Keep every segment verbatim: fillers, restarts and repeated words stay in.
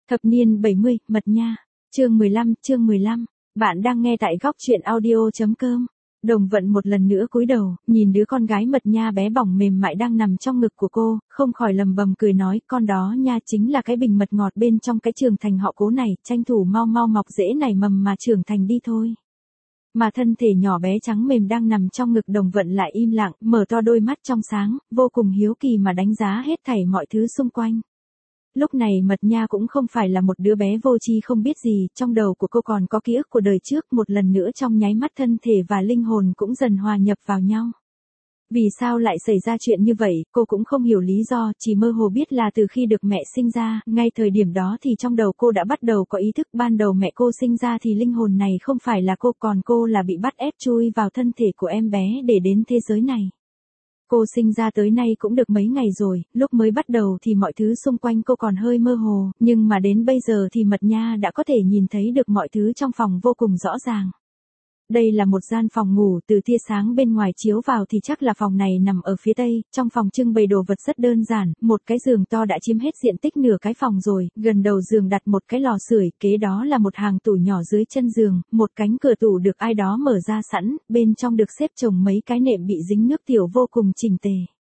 Thập niên bảy mươi, Mật Nha. Chương mười lăm, chương mười lăm. Bạn đang nghe tại góc truyện audio.com. Đồng Vận một lần nữa cúi đầu, nhìn đứa con gái Mật Nha bé bỏng mềm mại đang nằm trong ngực của cô, không khỏi lầm bầm cười nói, con đó nha chính là cái bình mật ngọt bên trong cái trường thành họ Cố này, tranh thủ mau mau mọc rễ nảy mầm mà trưởng thành đi thôi. Mà thân thể nhỏ bé trắng mềm đang nằm trong ngực Đồng Vận lại im lặng, mở to đôi mắt trong sáng, vô cùng hiếu kỳ mà đánh giá hết thảy mọi thứ xung quanh. Lúc này Mật Nha cũng không phải là một đứa bé vô tri không biết gì, trong đầu của cô còn có ký ức của đời trước, một lần nữa trong nháy mắt thân thể và linh hồn cũng dần hòa nhập vào nhau. Vì sao lại xảy ra chuyện như vậy, cô cũng không hiểu lý do, chỉ mơ hồ biết là từ khi được mẹ sinh ra, ngay thời điểm đó thì trong đầu cô đã bắt đầu có ý thức. Ban đầu mẹ cô sinh ra thì linh hồn này không phải là cô, còn cô là bị bắt ép chui vào thân thể của em bé để đến thế giới này. Cô sinh ra tới nay cũng được mấy ngày rồi, lúc mới bắt đầu thì mọi thứ xung quanh cô còn hơi mơ hồ, nhưng mà đến bây giờ thì Mật Nha đã có thể nhìn thấy được mọi thứ trong phòng vô cùng rõ ràng. Đây là một gian phòng ngủ, từ tia sáng bên ngoài chiếu vào thì chắc là phòng này nằm ở phía tây, trong phòng trưng bày đồ vật rất đơn giản, một cái giường to đã chiếm hết diện tích nửa cái phòng rồi, gần đầu giường đặt một cái lò sưởi, kế đó là một hàng tủ nhỏ dưới chân giường, một cánh cửa tủ được ai đó mở ra sẵn, bên trong được xếp chồng mấy cái nệm bị dính nước tiểu vô cùng chỉnh tề.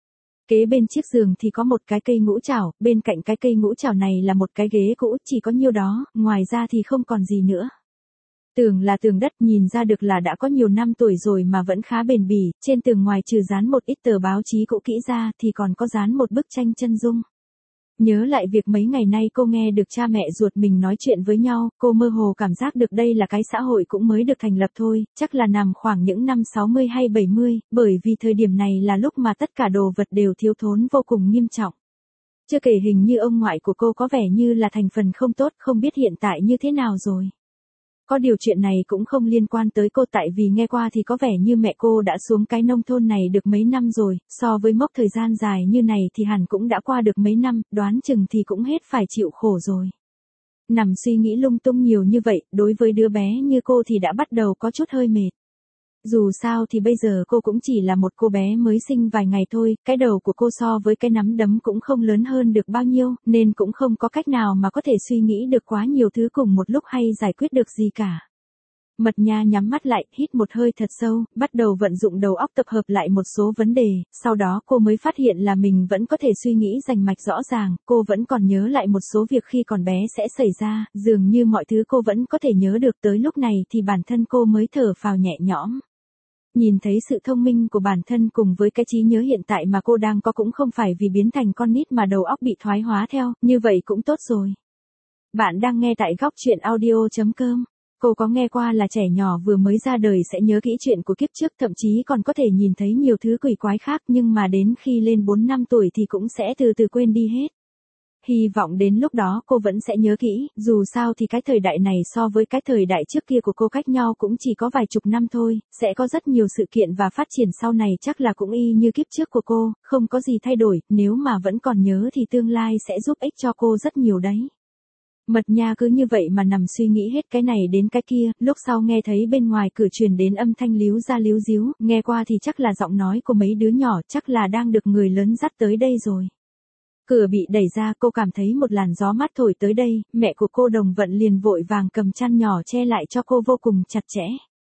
Kế bên chiếc giường thì có một cái cây ngũ trảo, bên cạnh cái cây ngũ trảo này là một cái ghế cũ, chỉ có nhiêu đó, ngoài ra thì không còn gì nữa. Tường là tường đất, nhìn ra được là đã có nhiều năm tuổi rồi mà vẫn khá bền bỉ, trên tường ngoài trừ dán một ít tờ báo chí cũ kỹ ra thì còn có dán một bức tranh chân dung. Nhớ lại việc mấy ngày nay cô nghe được cha mẹ ruột mình nói chuyện với nhau, cô mơ hồ cảm giác được đây là cái xã hội cũng mới được thành lập thôi, chắc là nằm khoảng những năm sáu mươi hay bảy mươi, bởi vì thời điểm này là lúc mà tất cả đồ vật đều thiếu thốn vô cùng nghiêm trọng. Chưa kể hình như ông ngoại của cô có vẻ như là thành phần không tốt, không biết hiện tại như thế nào rồi. Có điều chuyện này cũng không liên quan tới cô, tại vì nghe qua thì có vẻ như mẹ cô đã xuống cái nông thôn này được mấy năm rồi, so với mốc thời gian dài như này thì hẳn cũng đã qua được mấy năm, đoán chừng thì cũng hết phải chịu khổ rồi. Nằm suy nghĩ lung tung nhiều như vậy, đối với đứa bé như cô thì đã bắt đầu có chút hơi mệt. Dù sao thì bây giờ cô cũng chỉ là một cô bé mới sinh vài ngày thôi, cái đầu của cô so với cái nắm đấm cũng không lớn hơn được bao nhiêu, nên cũng không có cách nào mà có thể suy nghĩ được quá nhiều thứ cùng một lúc hay giải quyết được gì cả. Mật Nha nhắm mắt lại, hít một hơi thật sâu, bắt đầu vận dụng đầu óc tập hợp lại một số vấn đề, sau đó cô mới phát hiện là mình vẫn có thể suy nghĩ rành mạch rõ ràng, cô vẫn còn nhớ lại một số việc khi còn bé sẽ xảy ra, dường như mọi thứ cô vẫn có thể nhớ được. Tới lúc này thì bản thân cô mới thở phào nhẹ nhõm. Nhìn thấy sự thông minh của bản thân cùng với cái trí nhớ hiện tại mà cô đang có cũng không phải vì biến thành con nít mà đầu óc bị thoái hóa theo, như vậy cũng tốt rồi. Bạn đang nghe tại góc truyện audio.com. Cô có nghe qua là trẻ nhỏ vừa mới ra đời sẽ nhớ kỹ chuyện của kiếp trước, thậm chí còn có thể nhìn thấy nhiều thứ quỷ quái khác, nhưng mà đến khi lên bốn năm tuổi thì cũng sẽ từ từ quên đi hết. Hy vọng đến lúc đó cô vẫn sẽ nhớ kỹ, dù sao thì cái thời đại này so với cái thời đại trước kia của cô cách nhau cũng chỉ có vài chục năm thôi, sẽ có rất nhiều sự kiện và phát triển sau này chắc là cũng y như kiếp trước của cô, không có gì thay đổi, nếu mà vẫn còn nhớ thì tương lai sẽ giúp ích cho cô rất nhiều đấy. Mật Nha cứ như vậy mà nằm suy nghĩ hết cái này đến cái kia, lúc sau nghe thấy bên ngoài cửa truyền đến âm thanh líu ra líu díu, nghe qua thì chắc là giọng nói của mấy đứa nhỏ, chắc là đang được người lớn dắt tới đây rồi. Cửa bị đẩy ra, cô cảm thấy một làn gió mát thổi tới đây, mẹ của cô Đồng Vận liền vội vàng cầm chăn nhỏ che lại cho cô vô cùng chặt chẽ.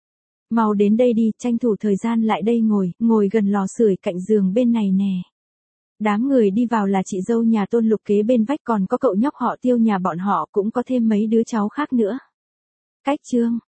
Mau đến đây đi, tranh thủ thời gian lại đây ngồi, ngồi gần lò sưởi cạnh giường bên này nè. Đám người đi vào là chị dâu nhà Tôn Lục kế bên vách, còn có cậu nhóc họ Tiêu nhà bọn họ, cũng có thêm mấy đứa cháu khác nữa. Cách chương.